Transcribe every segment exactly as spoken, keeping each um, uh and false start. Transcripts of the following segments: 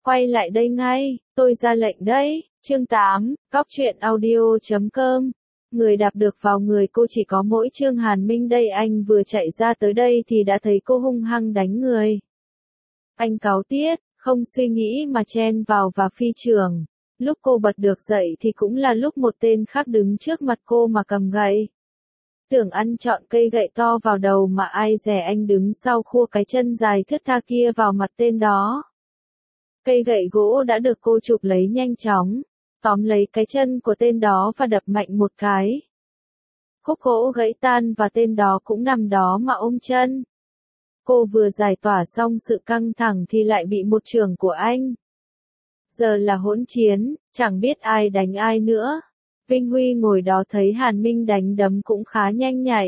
Quay lại đây ngay, tôi ra lệnh đấy. Chương tám, Cóc truyện audio chấm com. Người đạp được vào người cô chỉ có mỗi Trương Hàn Minh đây. Anh vừa chạy ra tới đây thì đã thấy cô hung hăng đánh người. Anh cáu tiết, không suy nghĩ mà chen vào và phi trường. Lúc cô bật được dậy thì cũng là lúc một tên khác đứng trước mặt cô mà cầm gậy. Tưởng ăn trọn cây gậy to vào đầu mà ai dè anh đứng sau khua cái chân dài thướt tha kia vào mặt tên đó. Cây gậy gỗ đã được cô chụp lấy nhanh chóng, tóm lấy cái chân của tên đó và đập mạnh một cái. Khúc gỗ gãy tan và tên đó cũng nằm đó mà ôm chân. Cô vừa giải tỏa xong sự căng thẳng thì lại bị một chưởng của anh. Giờ là hỗn chiến, chẳng biết ai đánh ai nữa. Vinh Huy ngồi đó thấy Hàn Minh đánh đấm cũng khá nhanh nhạy.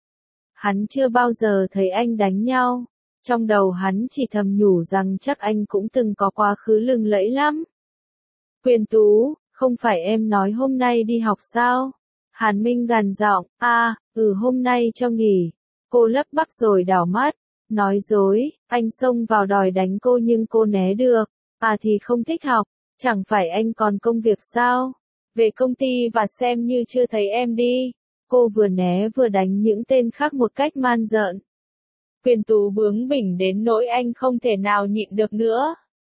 Hắn chưa bao giờ thấy anh đánh nhau. Trong đầu hắn chỉ thầm nhủ rằng chắc anh cũng từng có quá khứ lừng lẫy lắm. Quyền Tú, không phải em nói hôm nay đi học sao? Hàn Minh gằn giọng, a, ừ hôm nay cho nghỉ. Cô lắp bắp rồi đảo mắt, nói dối, anh xông vào đòi đánh cô nhưng cô né được. À thì không thích học, chẳng phải anh còn công việc sao? Về công ty và xem như chưa thấy em đi. Cô vừa né vừa đánh những tên khác một cách man rợn. Quyền Tú bướng bỉnh đến nỗi anh không thể nào nhịn được nữa.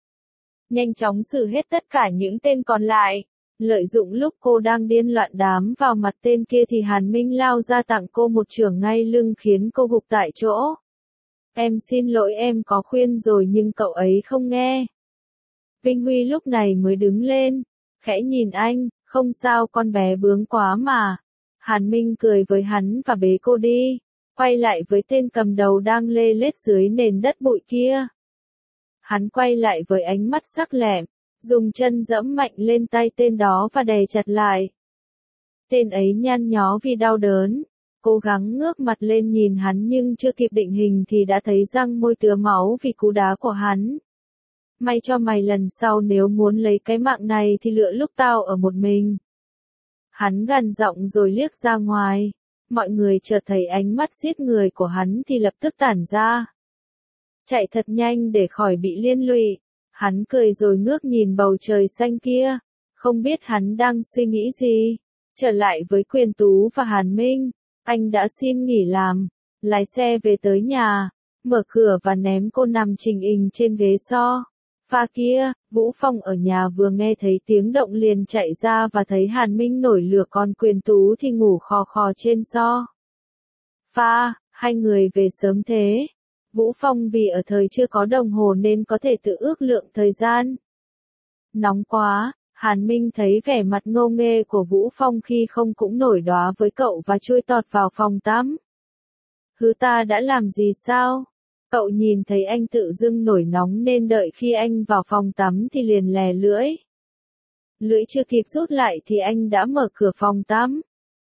Nhanh chóng xử hết tất cả những tên còn lại. Lợi dụng lúc cô đang điên loạn đám vào mặt tên kia thì Hàn Minh lao ra tặng cô một chưởng ngay lưng khiến cô gục tại chỗ. Em xin lỗi, em có khuyên rồi nhưng cậu ấy không nghe. Vinh Huy lúc này mới đứng lên, khẽ nhìn anh, không sao con bé bướng quá mà. Hàn Minh cười với hắn và bế cô đi, quay lại với tên cầm đầu đang lê lết dưới nền đất bụi kia. Hắn quay lại với ánh mắt sắc lẹm, dùng chân giẫm mạnh lên tay tên đó và đè chặt lại. Tên ấy nhăn nhó vì đau đớn, cố gắng ngước mặt lên nhìn hắn nhưng chưa kịp định hình thì đã thấy răng môi tứa máu vì cú đá của hắn. May cho mày lần sau nếu muốn lấy cái mạng này thì lựa lúc tao ở một mình. Hắn gằn giọng rồi liếc ra ngoài. Mọi người chợt thấy ánh mắt giết người của hắn thì lập tức tản ra. Chạy thật nhanh để khỏi bị liên lụy. Hắn cười rồi ngước nhìn bầu trời xanh kia. Không biết hắn đang suy nghĩ gì. Trở lại với Quyền Tú và Hàn Minh. Anh đã xin nghỉ làm. Lái xe về tới nhà. Mở cửa và ném cô nằm trình hình trên ghế so. Pha kia, Vũ Phong ở nhà vừa nghe thấy tiếng động liền chạy ra và thấy Hàn Minh nổi lửa còn Quyền Tú thì ngủ khò khò trên so. Pha, hai người về sớm thế. Vũ Phong vì ở thời chưa có đồng hồ nên có thể tự ước lượng thời gian. Nóng quá, Hàn Minh thấy vẻ mặt ngô nghê của Vũ Phong khi không cũng nổi đoá với cậu và chui tọt vào phòng tắm. Hứ ta đã làm gì sao? Cậu nhìn thấy anh tự dưng nổi nóng nên đợi khi anh vào phòng tắm thì liền lè lưỡi. Lưỡi chưa kịp rút lại thì anh đã mở cửa phòng tắm.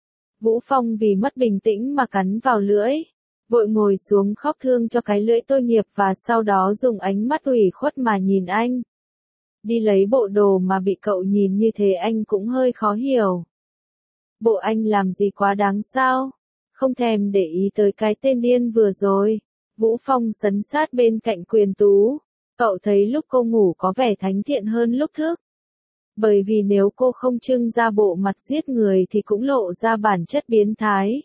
Vũ Phong vì mất bình tĩnh mà cắn vào lưỡi. Vội ngồi xuống khóc thương cho cái lưỡi tội nghiệp và sau đó dùng ánh mắt ủy khuất mà nhìn anh. Đi lấy bộ đồ mà bị cậu nhìn như thế anh cũng hơi khó hiểu. Bộ anh làm gì quá đáng sao? Không thèm để ý tới cái tên điên vừa rồi. Vũ Phong sấn sát bên cạnh Quyền Tú. Cậu thấy lúc cô ngủ có vẻ thánh thiện hơn lúc thức. Bởi vì nếu cô không trưng ra bộ mặt giết người thì cũng lộ ra bản chất biến thái.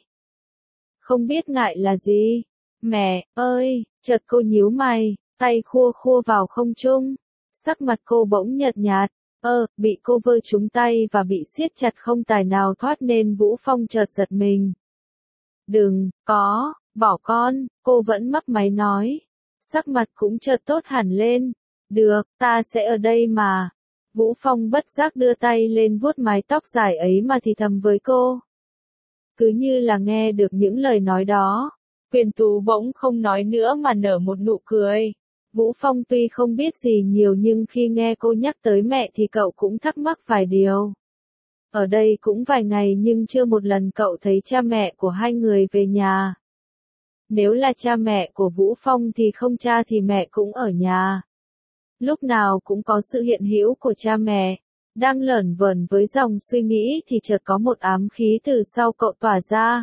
Không biết ngại là gì? Mẹ ơi, chợt cô nhíu mày, tay khua khua vào không trung. Sắc mặt cô bỗng nhợt nhạt. Ơ, bị cô vơ trúng tay và bị siết chặt không tài nào thoát nên Vũ Phong chợt giật mình. Đừng, có. Bỏ con, cô vẫn mấp máy nói. Sắc mặt cũng chợt tốt hẳn lên. Được, ta sẽ ở đây mà. Vũ Phong bất giác đưa tay lên vuốt mái tóc dài ấy mà thì thầm với cô. Cứ như là nghe được những lời nói đó. Quyền Tú bỗng không nói nữa mà nở một nụ cười. Vũ Phong tuy không biết gì nhiều nhưng khi nghe cô nhắc tới mẹ thì cậu cũng thắc mắc vài điều. Ở đây cũng vài ngày nhưng chưa một lần cậu thấy cha mẹ của hai người về nhà. Nếu là cha mẹ của Vũ Phong thì không cha thì mẹ cũng ở nhà. Lúc nào cũng có sự hiện hữu của cha mẹ. Đang lởn vởn với dòng suy nghĩ thì chợt có một ám khí từ sau cậu tỏa ra.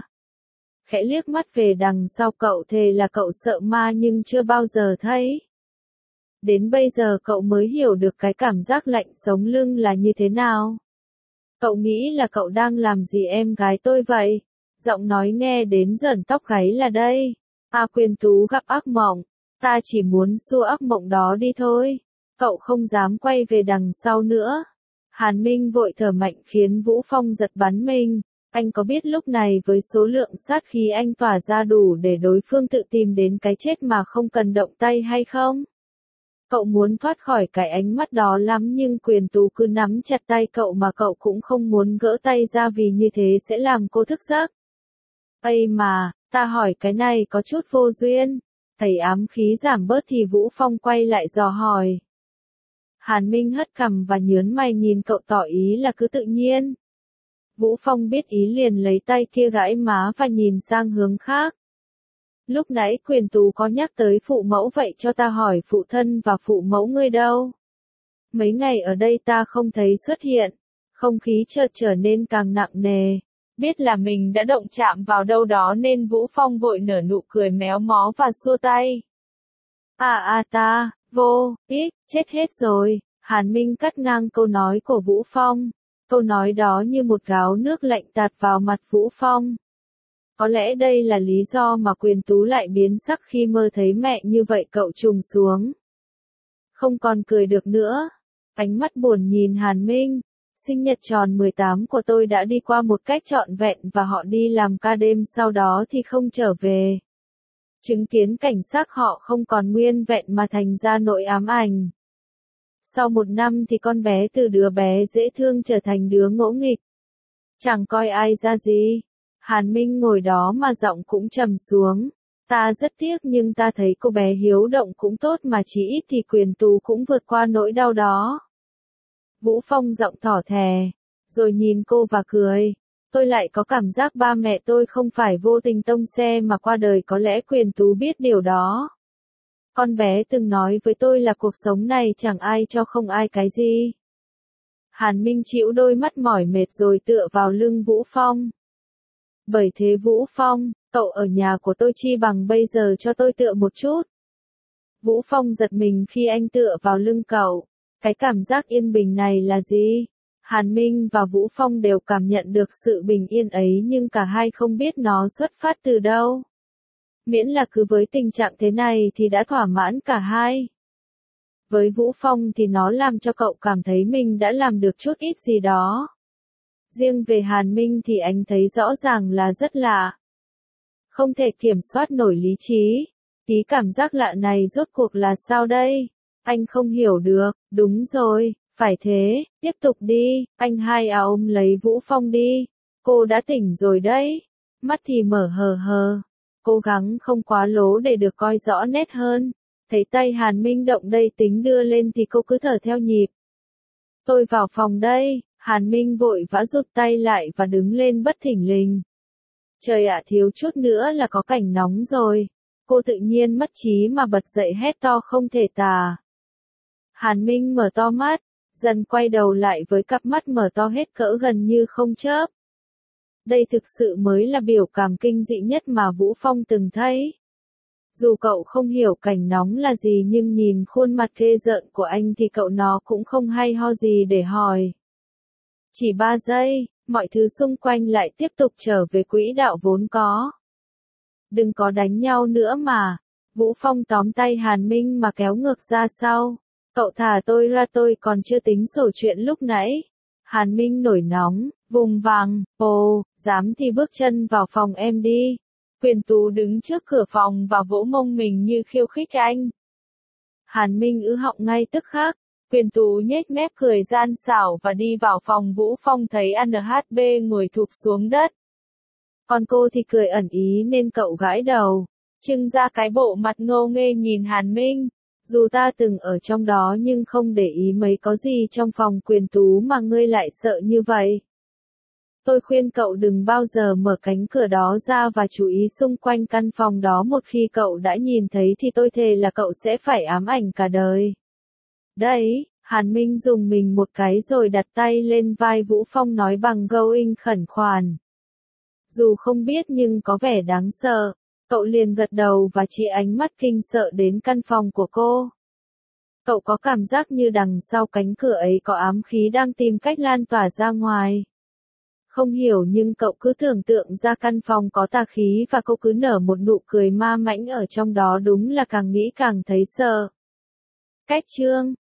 Khẽ liếc mắt về đằng sau cậu thề là cậu sợ ma nhưng chưa bao giờ thấy. Đến bây giờ cậu mới hiểu được cái cảm giác lạnh sống lưng là như thế nào. Cậu nghĩ là cậu đang làm gì em gái tôi vậy? Giọng nói nghe đến rợn tóc gáy là đây. A Quyên Tú gặp ác mộng. Ta chỉ muốn xua ác mộng đó đi thôi. Cậu không dám quay về đằng sau nữa. Hàn Minh vội thở mạnh khiến Vũ Phong giật bắn mình. Anh có biết lúc này với số lượng sát khí anh tỏa ra đủ để đối phương tự tìm đến cái chết mà không cần động tay hay không? Cậu muốn thoát khỏi cái ánh mắt đó lắm nhưng Quyền Tú cứ nắm chặt tay cậu mà cậu cũng không muốn gỡ tay ra vì như thế sẽ làm cô thức giấc. Ây mà, ta hỏi cái này có chút vô duyên. Thấy ám khí giảm bớt thì Vũ Phong quay lại dò hỏi. Hàn Minh hất cằm và nhớn mày nhìn cậu tỏ ý là cứ tự nhiên. Vũ Phong biết ý liền lấy tay kia gãi má và nhìn sang hướng khác. Lúc nãy Quyền Tú có nhắc tới phụ mẫu vậy cho ta hỏi phụ thân và phụ mẫu ngươi đâu? Mấy ngày ở đây ta không thấy xuất hiện, không khí chợt trở nên càng nặng nề. Biết là mình đã động chạm vào đâu đó nên Vũ Phong vội nở nụ cười méo mó và xua tay. À à ta, vô, ích, chết hết rồi. Hàn Minh cắt ngang câu nói của Vũ Phong. Câu nói đó như một gáo nước lạnh tạt vào mặt Vũ Phong. Có lẽ đây là lý do mà Quyền Tú lại biến sắc khi mơ thấy mẹ như vậy. Cậu trùng xuống. Không còn cười được nữa. Ánh mắt buồn nhìn Hàn Minh. Sinh nhật tròn mười tám của tôi đã đi qua một cách trọn vẹn và họ đi làm ca đêm sau đó thì không trở về. Chứng kiến cảnh xác họ không còn nguyên vẹn mà thành ra nỗi ám ảnh. Sau một năm thì con bé từ đứa bé dễ thương trở thành đứa ngỗ nghịch. Chẳng coi ai ra gì. Hàn Minh ngồi đó mà giọng cũng trầm xuống. Ta rất tiếc nhưng ta thấy cô bé hiếu động cũng tốt mà chỉ ít thì Quyền Tú cũng vượt qua nỗi đau đó. Vũ Phong giọng thỏ thè, rồi nhìn cô và cười. Tôi lại có cảm giác ba mẹ tôi không phải vô tình tông xe mà qua đời, có lẽ Quyền Tú biết điều đó. Con bé từng nói với tôi là cuộc sống này chẳng ai cho không ai cái gì. Hàn Minh chịu đôi mắt mỏi mệt rồi tựa vào lưng Vũ Phong. Bởi thế Vũ Phong, cậu ở nhà của tôi chi bằng bây giờ cho tôi tựa một chút. Vũ Phong giật mình khi anh tựa vào lưng cậu. Cái cảm giác yên bình này là gì? Hàn Minh và Vũ Phong đều cảm nhận được sự bình yên ấy nhưng cả hai không biết nó xuất phát từ đâu. Miễn là cứ với tình trạng thế này thì đã thỏa mãn cả hai. Với Vũ Phong thì nó làm cho cậu cảm thấy mình đã làm được chút ít gì đó. Riêng về Hàn Minh thì anh thấy rõ ràng là rất lạ. Không thể kiểm soát nổi lý trí. Tí cảm giác lạ này rốt cuộc là sao đây? Anh không hiểu được. Đúng rồi, phải thế, tiếp tục đi. Anh hai à ôm lấy Vũ Phong đi. Cô đã tỉnh rồi đấy. Mắt thì mở hờ hờ. Cố gắng không quá lố để được coi rõ nét hơn. Thấy tay Hàn Minh động đây tính đưa lên thì cô cứ thở theo nhịp. Tôi vào phòng đây. Hàn Minh vội vã rụt tay lại và đứng lên bất thình lình. Trời ạ, thiếu chút nữa là có cảnh nóng rồi. Cô tự nhiên mất trí mà bật dậy hét to không thể tả. Hàn Minh mở to mắt, dần quay đầu lại với cặp mắt mở to hết cỡ gần như không chớp. Đây thực sự mới là biểu cảm kinh dị nhất mà Vũ Phong từng thấy. Dù cậu không hiểu cảnh nóng là gì nhưng nhìn khuôn mặt ghê rợn của anh thì cậu nó cũng không hay ho gì để hỏi. Chỉ ba giây, mọi thứ xung quanh lại tiếp tục trở về quỹ đạo vốn có. Đừng có đánh nhau nữa mà. Vũ Phong tóm tay Hàn Minh mà kéo ngược ra sau. Cậu thả tôi ra, tôi còn chưa tính sổ chuyện lúc nãy. Hàn Minh nổi nóng, vùng vằng, ồ, dám thì bước chân vào phòng em đi. Quyền Tú đứng trước cửa phòng và vỗ mông mình như khiêu khích anh. Hàn Minh ứ họng ngay tức khắc. Quyền Tú nhếch mép cười gian xảo và đi vào phòng. Vũ Phong thấy en hát bê ngồi thụp xuống đất. Còn cô thì cười ẩn ý nên cậu gãi đầu, trưng ra cái bộ mặt ngô nghê nhìn Hàn Minh. Dù ta từng ở trong đó nhưng không để ý mấy có gì trong phòng Quyền Tú mà ngươi lại sợ như vậy. Tôi khuyên cậu đừng bao giờ mở cánh cửa đó ra và chú ý xung quanh căn phòng đó, một khi cậu đã nhìn thấy thì tôi thề là cậu sẽ phải ám ảnh cả đời. Đấy, Hàn Minh dùng mình một cái rồi đặt tay lên vai Vũ Phong nói bằng going khẩn khoản. Dù không biết nhưng có vẻ đáng sợ, cậu liền gật đầu và chỉ ánh mắt kinh sợ đến căn phòng của cô. Cậu có cảm giác như đằng sau cánh cửa ấy có ám khí đang tìm cách lan tỏa ra ngoài. Không hiểu nhưng cậu cứ tưởng tượng ra căn phòng có tà khí và cậu cứ nở một nụ cười ma mãnh ở trong đó, đúng là càng nghĩ càng thấy sợ. Kết chương